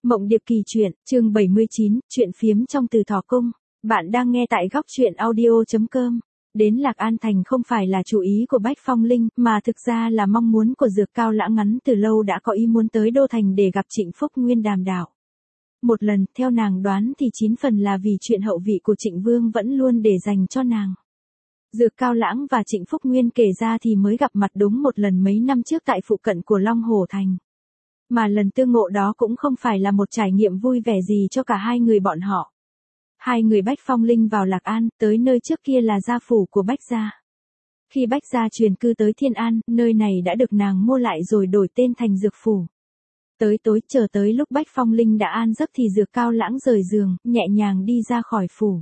Mộng Điệp Kỳ truyện, chương 79, chuyện phiếm trong Từ Thỏ Cung. Bạn đang nghe tại góc truyện audio.com. Đến Lạc An Thành không phải là chủ ý của Bách Phong Linh, mà thực ra là mong muốn của Dược Cao Lãng ngắn từ lâu đã có ý muốn tới Đô Thành để gặp Trịnh Phúc Nguyên đàm đạo. Một lần, theo nàng đoán thì 9 phần là vì chuyện hậu vị của Trịnh Vương vẫn luôn để dành cho nàng. Dược Cao Lãng và Trịnh Phúc Nguyên kể ra thì mới gặp mặt đúng một lần mấy năm trước tại phụ cận của Long Hồ Thành. Mà lần tương ngộ đó cũng không phải là một trải nghiệm vui vẻ gì cho cả hai người bọn họ. Hai người Bách Phong Linh vào Lạc An, tới nơi trước kia là gia phủ của Bách gia. Khi Bách gia truyền cư tới Thiên An, nơi này đã được nàng mua lại rồi đổi tên thành Dược phủ. Tới tối, chờ tới lúc Bách Phong Linh đã an giấc thì Dược Cao Lãng rời giường, nhẹ nhàng đi ra khỏi phủ.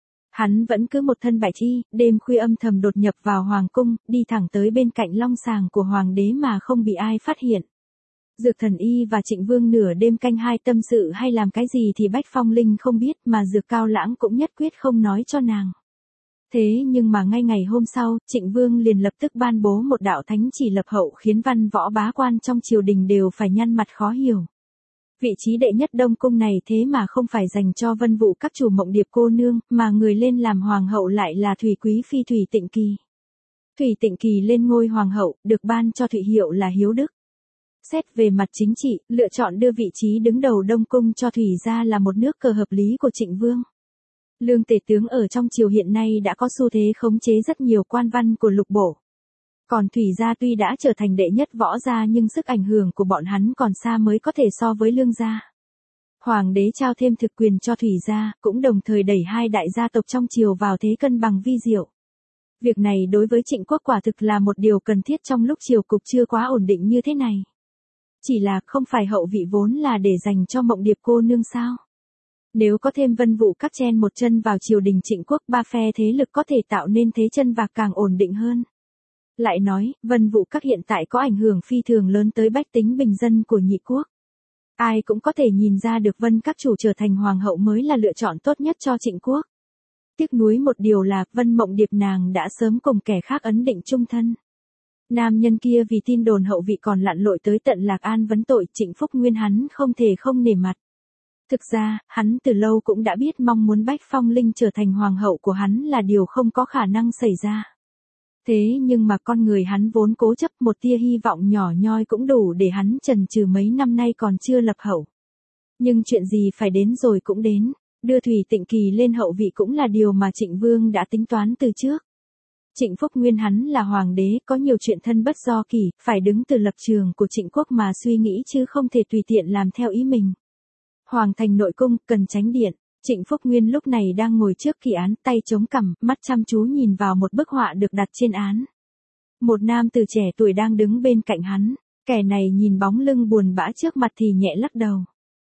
Hắn vẫn cứ một thân bạch y, đêm khuya âm thầm đột nhập vào hoàng cung, đi thẳng tới bên cạnh long sàng của hoàng đế mà không bị ai phát hiện. Dược Thần Y và Trịnh Vương nửa đêm canh hai tâm sự hay làm cái gì thì Bách Phong Linh không biết, mà Dược Cao Lãng cũng nhất quyết không nói cho nàng. Thế nhưng mà ngay ngày hôm sau, Trịnh Vương liền lập tức ban bố một đạo thánh chỉ lập hậu khiến văn võ bá quan trong triều đình đều phải nhăn mặt khó hiểu. Vị trí đệ nhất Đông Cung này thế mà không phải dành cho Vân Vũ các chủ Mộng Điệp cô nương, mà người lên làm hoàng hậu lại là Thủy Quý Phi Thủy Tịnh Kỳ. Thủy Tịnh Kỳ lên ngôi hoàng hậu, được ban cho Thụy hiệu là Hiếu Đức. Xét về mặt chính trị, lựa chọn đưa vị trí đứng đầu Đông Cung cho Thủy gia là một nước cờ hợp lý của Trịnh Vương. Lương tể tướng ở trong triều hiện nay đã có xu thế khống chế rất nhiều quan văn của lục bộ. Còn Thủy gia tuy đã trở thành đệ nhất võ gia nhưng sức ảnh hưởng của bọn hắn còn xa mới có thể so với Lương gia. Hoàng đế trao thêm thực quyền cho Thủy gia, cũng đồng thời đẩy hai đại gia tộc trong triều vào thế cân bằng vi diệu. Việc này đối với Trịnh quốc quả thực là một điều cần thiết trong lúc triều cục chưa quá ổn định như thế này. Chỉ là không phải hậu vị vốn là để dành cho Mộng Điệp cô nương sao? Nếu có thêm Vân Vũ các chen một chân vào triều đình Trịnh quốc, ba phe thế lực có thể tạo nên thế chân vạc càng ổn định hơn. Lại nói, Vân Vũ các hiện tại có ảnh hưởng phi thường lớn tới bách tính bình dân của nhị quốc. Ai cũng có thể nhìn ra được Vân các chủ trở thành hoàng hậu mới là lựa chọn tốt nhất cho Trịnh quốc. Tiếc nuối một điều là Vân Mộng Điệp nàng đã sớm cùng kẻ khác ấn định chung thân. Nam nhân kia vì tin đồn hậu vị còn lặn lội tới tận Lạc An vấn tội Trịnh Phúc Nguyên, hắn không thể không nể mặt. Thực ra, hắn từ lâu cũng đã biết mong muốn Bách Phong Linh trở thành hoàng hậu của hắn là điều không có khả năng xảy ra. Thế nhưng mà con người hắn vốn cố chấp, một tia hy vọng nhỏ nhoi cũng đủ để hắn chần chừ mấy năm nay còn chưa lập hậu. Nhưng chuyện gì phải đến rồi cũng đến, đưa Thủy Tịnh Kỳ lên hậu vị cũng là điều mà Trịnh Vương đã tính toán từ trước. Trịnh Phúc Nguyên hắn là hoàng đế, có nhiều chuyện thân bất do kỳ, phải đứng từ lập trường của Trịnh quốc mà suy nghĩ chứ không thể tùy tiện làm theo ý mình. Hoàng thành nội cung, cần tránh điện, Trịnh Phúc Nguyên lúc này đang ngồi trước kỳ án, tay chống cằm, mắt chăm chú nhìn vào một bức họa được đặt trên án. Một nam tử trẻ tuổi đang đứng bên cạnh hắn, kẻ này nhìn bóng lưng buồn bã trước mặt thì nhẹ lắc đầu.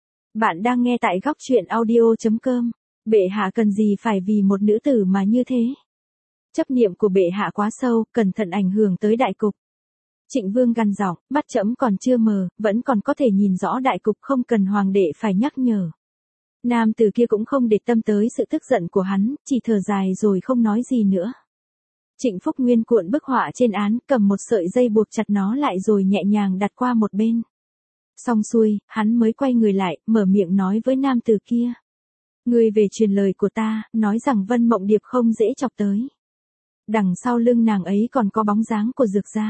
Bạn đang nghe tại góc truyện audio.com, bệ hạ cần gì phải vì một nữ tử mà như thế? Chấp niệm của bệ hạ quá sâu, cẩn thận ảnh hưởng tới đại cục. Trịnh Vương gằn giọng, mắt trẫm còn chưa mờ, vẫn còn có thể nhìn rõ đại cục, không cần hoàng đệ phải nhắc nhở. Nam tử kia cũng không để tâm tới sự tức giận của hắn, chỉ thở dài rồi không nói gì nữa. Trịnh Phúc Nguyên cuộn bức họa trên án, cầm một sợi dây buộc chặt nó lại rồi nhẹ nhàng đặt qua một bên. Xong xuôi, hắn mới quay người lại, mở miệng nói với nam tử kia. Ngươi về truyền lời của ta, nói rằng Vân Mộng Điệp không dễ chọc tới. Đằng sau lưng nàng ấy còn có bóng dáng của Dược gia.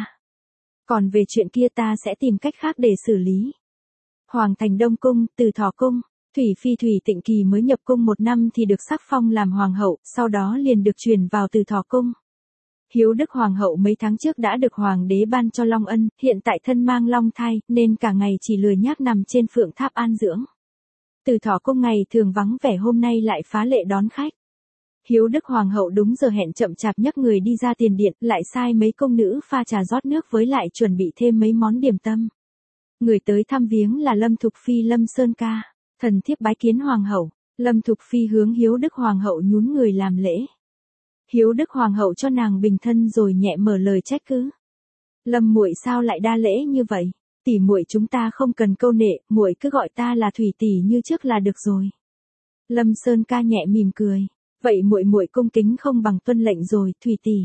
Còn về chuyện kia ta sẽ tìm cách khác để xử lý. Hoàng thành Đông Cung, Từ Thỏ Cung, Thủy Phi Thủy Tịnh Kỳ mới nhập cung một năm thì được sắc phong làm hoàng hậu, sau đó liền được chuyển vào Từ Thỏ Cung. Hiếu Đức hoàng hậu mấy tháng trước đã được hoàng đế ban cho long ân, hiện tại thân mang long thai, nên cả ngày chỉ lười nhác nằm trên phượng tháp an dưỡng. Từ Thỏ Cung ngày thường vắng vẻ hôm nay lại phá lệ đón khách. Hiếu Đức hoàng hậu đúng giờ hẹn chậm chạp nhấc người đi ra tiền điện, lại sai mấy công nữ pha trà rót nước với lại chuẩn bị thêm mấy món điểm tâm. Người tới thăm viếng là Lâm Thục Phi Lâm Sơn Ca, thần thiếp bái kiến hoàng hậu. Lâm Thục Phi hướng Hiếu Đức hoàng hậu nhún người làm lễ. Hiếu Đức hoàng hậu cho nàng bình thân rồi nhẹ mở lời trách cứ. Lâm muội sao lại đa lễ như vậy? Tỷ muội chúng ta không cần câu nệ, muội cứ gọi ta là Thủy tỷ như trước là được rồi. Lâm Sơn Ca nhẹ mỉm cười. Vậy muội muội cung kính không bằng tuân lệnh rồi, Thủy tỷ.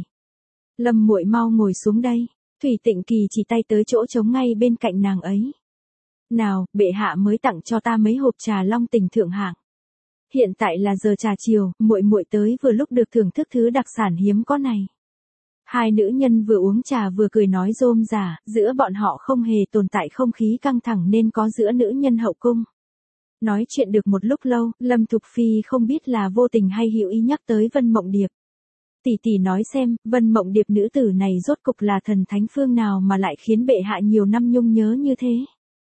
Lâm muội mau ngồi xuống đây. Thủy Tịnh Kỳ chỉ tay tới chỗ trống ngay bên cạnh nàng ấy. Nào, bệ hạ mới tặng cho ta mấy hộp trà long tình thượng hạng. Hiện tại là giờ trà chiều, muội muội tới vừa lúc được thưởng thức thứ đặc sản hiếm có này. Hai nữ nhân vừa uống trà vừa cười nói rôm rả, giữa bọn họ không hề tồn tại không khí căng thẳng nên có giữa nữ nhân hậu cung. Nói chuyện được một lúc lâu, Lâm Thục Phi không biết là vô tình hay hữu ý nhắc tới Vân Mộng Điệp. Tỷ tỷ nói xem, Vân Mộng Điệp nữ tử này rốt cục là thần thánh phương nào mà lại khiến bệ hạ nhiều năm nhung nhớ như thế.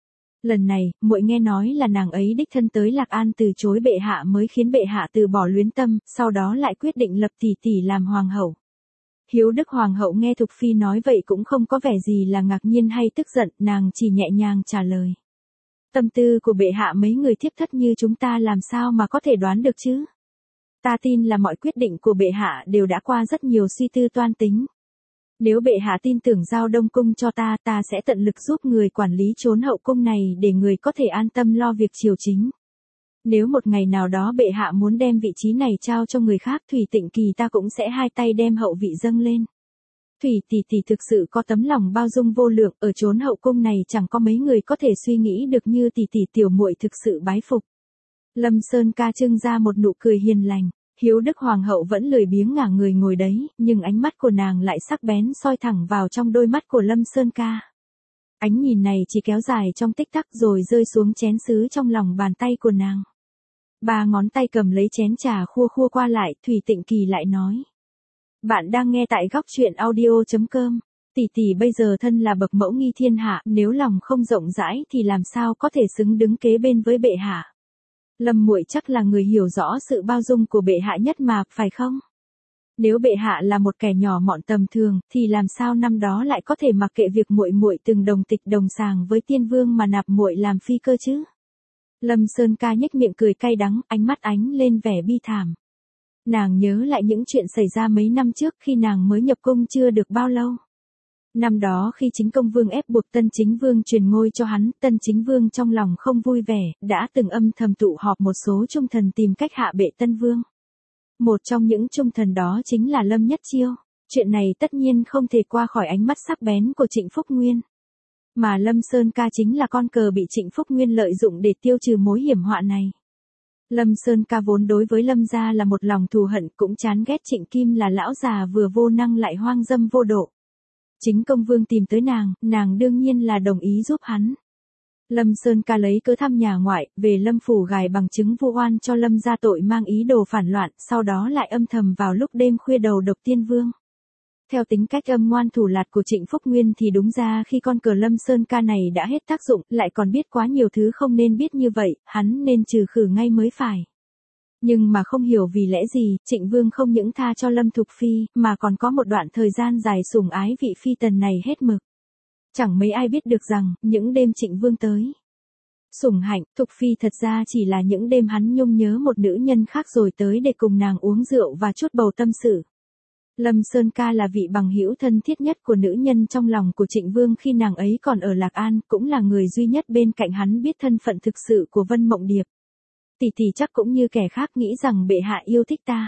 Lần này, muội nghe nói là nàng ấy đích thân tới Lạc An từ chối bệ hạ mới khiến bệ hạ từ bỏ luyến tâm, sau đó lại quyết định lập tỷ tỷ làm hoàng hậu. Hiếu Đức hoàng hậu nghe Thục Phi nói vậy cũng không có vẻ gì là ngạc nhiên hay tức giận, nàng chỉ nhẹ nhàng trả lời. Tâm tư của bệ hạ mấy người thiếp thất như chúng ta làm sao mà có thể đoán được chứ? Ta tin là mọi quyết định của bệ hạ đều đã qua rất nhiều suy tư toan tính. Nếu bệ hạ tin tưởng giao Đông Cung cho ta, ta sẽ tận lực giúp người quản lý chốn hậu cung này để người có thể an tâm lo việc triều chính. Nếu một ngày nào đó bệ hạ muốn đem vị trí này trao cho người khác, Thủy Tịnh Kỳ ta cũng sẽ hai tay đem hậu vị dâng lên. Thủy tỷ tỷ thực sự có tấm lòng bao dung vô lượng, ở chốn hậu cung này chẳng có mấy người có thể suy nghĩ được như tỷ tỷ tiểu muội thực sự bái phục. Lâm Sơn Ca trưng ra một nụ cười hiền lành. Hiếu Đức hoàng hậu vẫn lười biếng ngả người ngồi đấy, nhưng ánh mắt của nàng lại sắc bén soi thẳng vào trong đôi mắt của Lâm Sơn Ca. Ánh nhìn này chỉ kéo dài trong tích tắc rồi rơi xuống chén sứ trong lòng bàn tay của nàng. Ba ngón tay cầm lấy chén trà khua khua qua lại, Thủy Tịnh Kỳ lại nói. Bạn đang nghe tại góc truyện audio.com. Tỷ tỷ bây giờ thân là bậc mẫu nghi thiên hạ, nếu lòng không rộng rãi thì làm sao có thể xứng đứng kế bên với bệ hạ. Lâm muội chắc là người hiểu rõ sự bao dung của bệ hạ nhất mà, phải không? Nếu bệ hạ là một kẻ nhỏ mọn tầm thường, thì làm sao năm đó lại có thể mặc kệ việc muội muội từng đồng tịch đồng sàng với tiên vương mà nạp muội làm phi cơ chứ? Lâm Sơn Ca nhếch miệng cười cay đắng, ánh mắt ánh lên vẻ bi thảm. Nàng nhớ lại những chuyện xảy ra mấy năm trước khi nàng mới nhập cung chưa được bao lâu. Năm đó khi chính công vương ép buộc Tân Chính Vương truyền ngôi cho hắn, Tân Chính Vương trong lòng không vui vẻ, đã từng âm thầm tụ họp một số trung thần tìm cách hạ bệ Tân Vương. Một trong những trung thần đó chính là Lâm Nhất Chiêu. Chuyện này tất nhiên không thể qua khỏi ánh mắt sắc bén của Trịnh Phúc Nguyên. Mà Lâm Sơn Ca chính là con cờ bị Trịnh Phúc Nguyên lợi dụng để tiêu trừ mối hiểm họa này. Lâm Sơn Ca vốn đối với Lâm gia là một lòng thù hận, cũng chán ghét Trịnh Kim là lão già vừa vô năng lại hoang dâm vô độ. Chính công vương tìm tới nàng đương nhiên là đồng ý giúp hắn. Lâm Sơn Ca lấy cớ thăm nhà ngoại, về Lâm phủ gài bằng chứng vu oan cho Lâm gia tội mang ý đồ phản loạn, sau đó lại âm thầm vào lúc đêm khuya đầu độc tiên vương. Theo tính cách âm ngoan thủ lạt của Trịnh Phúc Nguyên thì đúng ra khi con cờ Lâm Sơn Ca này đã hết tác dụng, lại còn biết quá nhiều thứ không nên biết như vậy, hắn nên trừ khử ngay mới phải. Nhưng mà không hiểu vì lẽ gì, Trịnh Vương không những tha cho Lâm Thục Phi, mà còn có một đoạn thời gian dài sủng ái vị phi tần này hết mực. Chẳng mấy ai biết được rằng, những đêm Trịnh Vương tới sủng hạnh, Thục Phi thật ra chỉ là những đêm hắn nhung nhớ một nữ nhân khác rồi tới để cùng nàng uống rượu và chút bầu tâm sự. Lâm Sơn Ca là vị bằng hữu thân thiết nhất của nữ nhân trong lòng của Trịnh Vương khi nàng ấy còn ở Lạc An, cũng là người duy nhất bên cạnh hắn biết thân phận thực sự của Vân Mộng Điệp. Tỷ tỷ chắc cũng như kẻ khác nghĩ rằng bệ hạ yêu thích ta.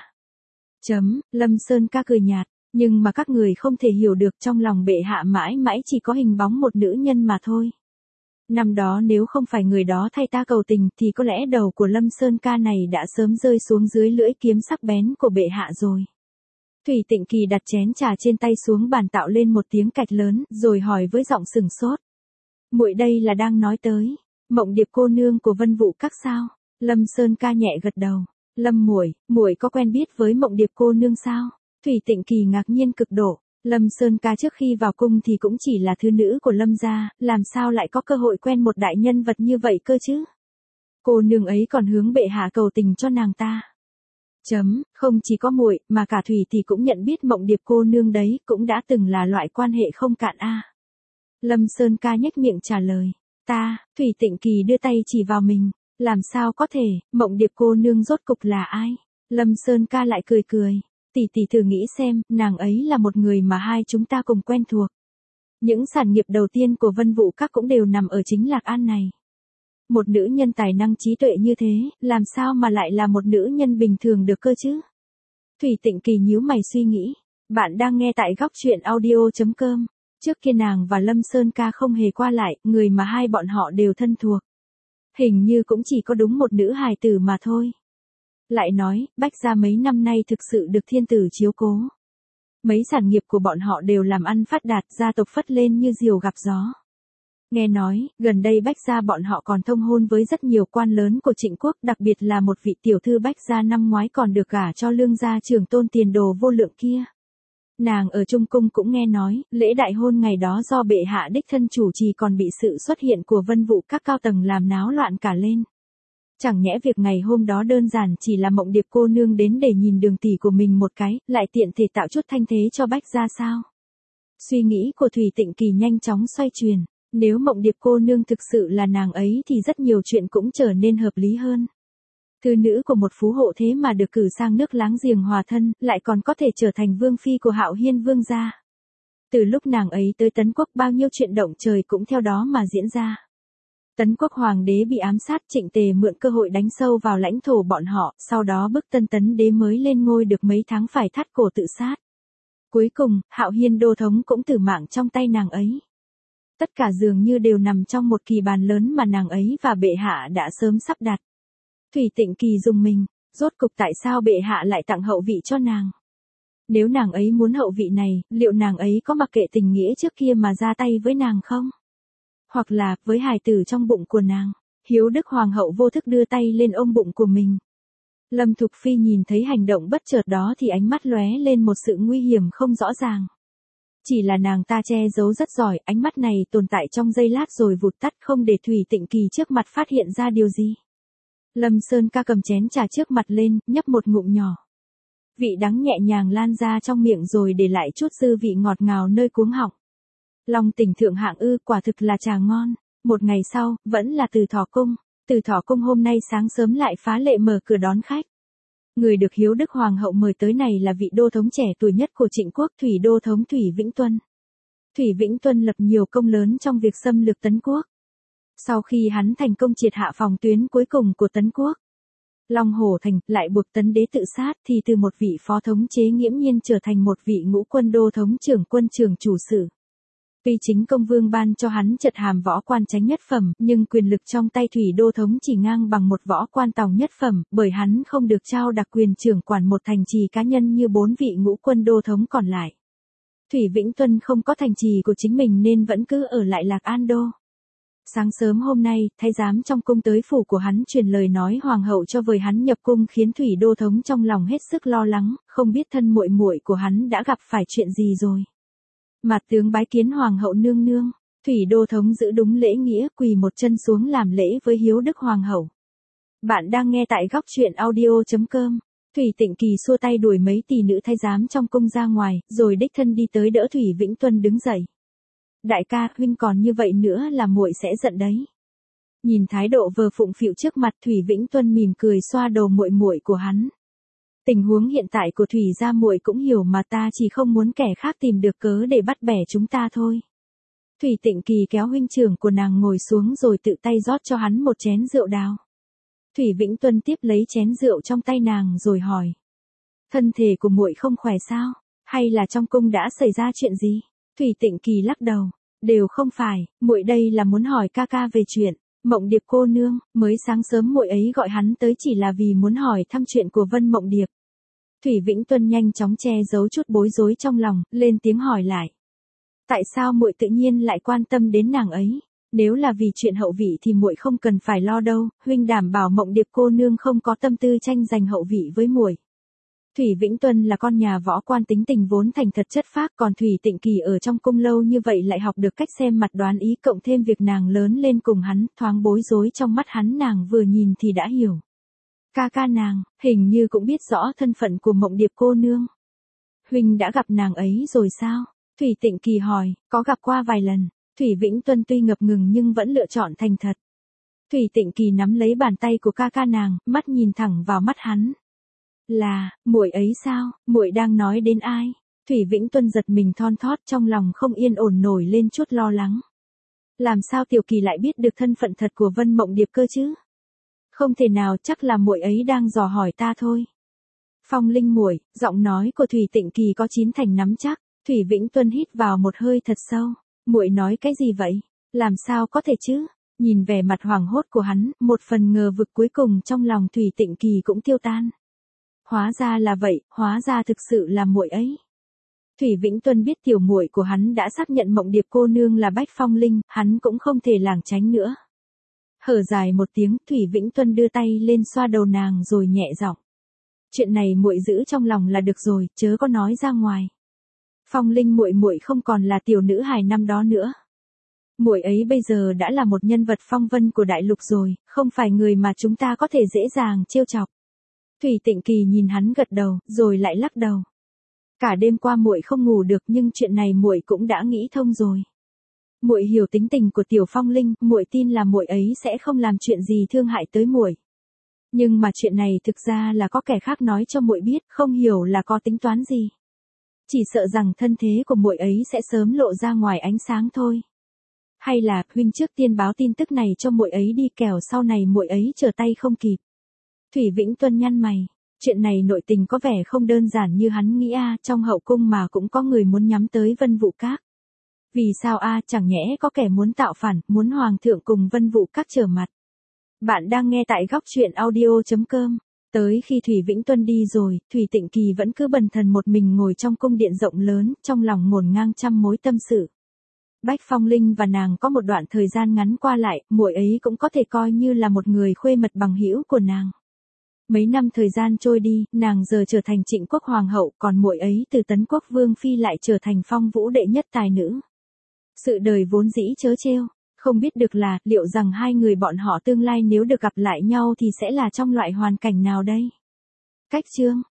Lâm Sơn Ca cười nhạt, nhưng mà các người không thể hiểu được trong lòng bệ hạ mãi mãi chỉ có hình bóng một nữ nhân mà thôi. Năm đó nếu không phải người đó thay ta cầu tình thì có lẽ đầu của Lâm Sơn Ca này đã sớm rơi xuống dưới lưỡi kiếm sắc bén của bệ hạ rồi. Thủy Tịnh Kỳ đặt chén trà trên tay xuống bàn tạo lên một tiếng cạch lớn, rồi hỏi với giọng sừng sốt. Muội đây là đang nói tới Mộng Điệp cô nương của Vân Vũ Các sao? Lâm Sơn Ca nhẹ gật đầu. Lâm muội có quen biết với Mộng Điệp cô nương sao? Thủy Tịnh Kỳ ngạc nhiên cực độ. Lâm Sơn Ca trước khi vào cung thì cũng chỉ là thứ nữ của Lâm gia, làm sao lại có cơ hội quen một đại nhân vật như vậy cơ chứ? Cô nương ấy còn hướng bệ hạ cầu tình cho nàng ta. Không chỉ có muội, mà cả Thủy thì cũng nhận biết Mộng Điệp cô nương đấy, cũng đã từng là loại quan hệ không cạn a. Lâm Sơn Ca nhếch miệng trả lời. Thủy Tịnh Kỳ đưa tay chỉ vào mình. Làm sao có thể, Mộng Điệp cô nương rốt cục là ai? Lâm Sơn Ca lại cười cười. Tỷ tỷ thử nghĩ xem, nàng ấy là một người mà hai chúng ta cùng quen thuộc. Những sản nghiệp đầu tiên của Vân Vũ Các cũng đều nằm ở chính Lạc An này. Một nữ nhân tài năng trí tuệ như thế, làm sao mà lại là một nữ nhân bình thường được cơ chứ? Thủy Tịnh Kỳ nhíu mày suy nghĩ. Bạn đang nghe tại góc truyện audio.com. Trước kia nàng và Lâm Sơn Ca không hề qua lại, người mà hai bọn họ đều thân thuộc. Hình như cũng chỉ có đúng một nữ hài tử mà thôi. Lại nói, Bách gia mấy năm nay thực sự được thiên tử chiếu cố. Mấy sản nghiệp của bọn họ đều làm ăn phát đạt, gia tộc phất lên như diều gặp gió. Nghe nói, gần đây Bách gia bọn họ còn thông hôn với rất nhiều quan lớn của Trịnh quốc, đặc biệt là một vị tiểu thư Bách gia năm ngoái còn được gả cho lương gia trưởng tôn tiền đồ vô lượng kia. Nàng ở Trung Cung cũng nghe nói, lễ đại hôn ngày đó do bệ hạ đích thân chủ trì còn bị sự xuất hiện của Vân Vũ các cao tầng làm náo loạn cả lên. Chẳng nhẽ việc ngày hôm đó đơn giản chỉ là Mộng Điệp cô nương đến để nhìn đường tỷ của mình một cái, lại tiện thể tạo chút thanh thế cho Bách gia sao? Suy nghĩ của Thủy Tịnh Kỳ nhanh chóng xoay chuyển, nếu Mộng Điệp cô nương thực sự là nàng ấy thì rất nhiều chuyện cũng trở nên hợp lý hơn. Thư nữ của một phú hộ thế mà được cử sang nước láng giềng hòa thân, lại còn có thể trở thành vương phi của Hạo Hiên vương gia. Từ lúc nàng ấy tới Tấn Quốc bao nhiêu chuyện động trời cũng theo đó mà diễn ra. Tấn Quốc hoàng đế bị ám sát, Trịnh Tề mượn cơ hội đánh sâu vào lãnh thổ bọn họ, sau đó bức Tân Tấn đế mới lên ngôi được mấy tháng phải thắt cổ tự sát. Cuối cùng, Hạo Hiên đô thống cũng tử mạng trong tay nàng ấy. Tất cả dường như đều nằm trong một kỳ bàn lớn mà nàng ấy và bệ hạ đã sớm sắp đặt. Thủy Tịnh Kỳ rùng mình, rốt cục tại sao bệ hạ lại tặng hậu vị cho nàng? Nếu nàng ấy muốn hậu vị này, liệu nàng ấy có mặc kệ tình nghĩa trước kia mà ra tay với nàng không? Hoặc là, với hài tử trong bụng của nàng, Hiếu Đức Hoàng hậu vô thức đưa tay lên ôm bụng của mình. Lâm Thục Phi nhìn thấy hành động bất chợt đó thì ánh mắt lóe lên một sự nguy hiểm không rõ ràng. Chỉ là nàng ta che giấu rất giỏi, ánh mắt này tồn tại trong giây lát rồi vụt tắt không để Thủy Tịnh Kỳ trước mặt phát hiện ra điều gì. Lâm Sơn Ca cầm chén trà trước mặt lên, nhấp một ngụm nhỏ. Vị đắng nhẹ nhàng lan ra trong miệng rồi để lại chút dư vị ngọt ngào nơi cuống họng. Long Tỉnh thượng hạng ư, quả thực là trà ngon. Một ngày sau, vẫn là Từ Thỏ Cung. Từ Thỏ Cung hôm nay sáng sớm lại phá lệ mở cửa đón khách. Người được Hiếu Đức Hoàng hậu mời tới này là vị đô thống trẻ tuổi nhất của Trịnh quốc, Thủy đô thống Thủy Vĩnh Tuân. Thủy Vĩnh Tuân lập nhiều công lớn trong việc xâm lược Tấn Quốc. Sau khi hắn thành công triệt hạ phòng tuyến cuối cùng của Tấn Quốc, Long Hổ Thành lại buộc Tấn đế tự sát, thì từ một vị phó thống chế nghiễm nhiên trở thành một vị ngũ quân đô thống trưởng quân trưởng chủ sự. Tuy chính công vương ban cho hắn chật hàm võ quan chánh nhất phẩm, nhưng quyền lực trong tay Thủy đô thống chỉ ngang bằng một võ quan tòng nhất phẩm, bởi hắn không được trao đặc quyền trưởng quản một thành trì cá nhân như 4 vị ngũ quân đô thống còn lại. Thủy Vĩnh Tuân không có thành trì của chính mình nên vẫn cứ ở lại Lạc An Đô. Sáng sớm hôm nay, thái giám trong cung tới phủ của hắn truyền lời nói hoàng hậu cho vời hắn nhập cung, khiến Thủy đô thống trong lòng hết sức lo lắng, không biết thân muội muội của hắn đã gặp phải chuyện gì rồi. Mạt tướng bái kiến hoàng hậu nương nương. Thủy đô thống giữ đúng lễ nghĩa, quỳ một chân xuống làm lễ với Hiếu Đức Hoàng hậu. Bạn đang nghe tại góc truyện audio.com. Thủy Tịnh Kỳ xua tay đuổi mấy tỷ nữ thái giám trong cung ra ngoài, rồi đích thân đi tới đỡ Thủy Vĩnh Tuân đứng dậy. Đại ca, huynh còn như vậy nữa là muội sẽ giận đấy. Nhìn thái độ vờ phụng phịu trước mặt, Thủy Vĩnh Tuân mỉm cười xoa đầu muội muội của hắn. Tình huống hiện tại của Thủy gia muội cũng hiểu mà, ta chỉ không muốn kẻ khác tìm được cớ để bắt bẻ chúng ta thôi. Thủy Tịnh Kỳ kéo huynh trưởng của nàng ngồi xuống rồi tự tay rót cho hắn một chén rượu đào. Thủy Vĩnh Tuân tiếp lấy chén rượu trong tay nàng rồi hỏi: thân thể của muội không khỏe sao? Hay là trong cung đã xảy ra chuyện gì? Thủy Tịnh Kỳ lắc đầu: đều không phải, muội đây là muốn hỏi ca ca về chuyện Mộng Điệp cô nương. Mới sáng sớm muội ấy gọi hắn tới chỉ là vì muốn hỏi thăm chuyện của Vân Mộng Điệp. Thủy Vĩnh Tuân nhanh chóng che giấu chút bối rối trong lòng, lên tiếng hỏi lại: tại sao muội tự nhiên lại quan tâm đến nàng ấy? Nếu là vì chuyện hậu vị thì muội không cần phải lo đâu, huynh đảm bảo Mộng Điệp cô nương không có tâm tư tranh giành hậu vị với muội. Thủy Vĩnh Tuân là con nhà võ quan, tính tình vốn thành thật chất phác, còn Thủy Tịnh Kỳ ở trong cung lâu như vậy lại học được cách xem mặt đoán ý, cộng thêm việc nàng lớn lên cùng hắn, thoáng bối rối trong mắt hắn, nàng vừa nhìn thì đã hiểu. Ca ca nàng, hình như cũng biết rõ thân phận của Mộng Điệp cô nương. Huynh đã gặp nàng ấy rồi sao? Thủy Tịnh Kỳ hỏi. Có gặp qua vài lần. Thủy Vĩnh Tuân tuy ngập ngừng nhưng vẫn lựa chọn thành thật. Thủy Tịnh Kỳ nắm lấy bàn tay của ca ca nàng, mắt nhìn thẳng vào mắt hắn. Là, muội ấy sao? Muội đang nói đến ai? Thủy Vĩnh Tuân giật mình thon thót, trong lòng không yên ổn, nổi lên chút lo lắng. Làm sao Tiểu Kỳ lại biết được thân phận thật của Vân Mộng Điệp cơ chứ? Không thể nào, chắc là muội ấy đang dò hỏi ta thôi. Phong Linh muội, giọng nói của Thủy Tịnh Kỳ có chín thành nắm chắc. Thủy Vĩnh Tuân hít vào một hơi thật sâu. Muội nói cái gì vậy? Làm sao có thể chứ? Nhìn vẻ mặt hoảng hốt của hắn, một phần ngờ vực cuối cùng trong lòng Thủy Tịnh Kỳ cũng tiêu tan. Hóa ra là vậy, hóa ra thực sự là muội ấy. Thủy Vĩnh Tuân biết tiểu muội của hắn đã xác nhận Mộng Điệp cô nương là Bách Phong Linh, hắn cũng không thể lảng tránh nữa. Hở dài một tiếng, Thủy Vĩnh Tuân đưa tay lên xoa đầu nàng rồi nhẹ giọng. Chuyện này muội giữ trong lòng là được rồi, chớ có nói ra ngoài. Phong Linh muội muội không còn là tiểu nữ hài năm đó nữa. Muội ấy bây giờ đã là một nhân vật phong vân của đại lục rồi, không phải người mà chúng ta có thể dễ dàng trêu chọc. Thủy Tịnh Kỳ nhìn hắn gật đầu, rồi lại lắc đầu. Cả đêm qua muội không ngủ được, nhưng chuyện này muội cũng đã nghĩ thông rồi. Muội hiểu tính tình của Tiểu Phong Linh, muội tin là muội ấy sẽ không làm chuyện gì thương hại tới muội. Nhưng mà chuyện này thực ra là có kẻ khác nói cho muội biết, không hiểu là có tính toán gì. Chỉ sợ rằng thân thế của muội ấy sẽ sớm lộ ra ngoài ánh sáng thôi. Hay là huynh trước tiên báo tin tức này cho muội ấy đi, kẻo sau này muội ấy trở tay không kịp. Thủy Vĩnh Tuân nhăn mày, chuyện này nội tình có vẻ không đơn giản như hắn nghĩ a, trong hậu cung mà cũng có người muốn nhắm tới Vân Vũ Các. Vì sao a, chẳng nhẽ có kẻ muốn tạo phản, muốn hoàng thượng cùng Vân Vũ Các trở mặt. Bạn đang nghe tại góc truyện audio.com. Tới khi Thủy Vĩnh Tuân đi rồi, Thủy Tịnh Kỳ vẫn cứ bần thần một mình ngồi trong cung điện rộng lớn, trong lòng ngổn ngang trăm mối tâm sự. Bách Phong Linh và nàng có một đoạn thời gian ngắn qua lại, muội ấy cũng có thể coi như là một người khuê mật bằng hữu của nàng. Mấy năm thời gian trôi đi, nàng giờ trở thành Trịnh Quốc hoàng hậu, còn muội ấy từ Tấn Quốc vương phi lại trở thành Phong Vũ đệ nhất tài nữ. Sự đời vốn dĩ trớ trêu, không biết được là liệu rằng hai người bọn họ tương lai nếu được gặp lại nhau thì sẽ là trong loại hoàn cảnh nào đây? Cách chương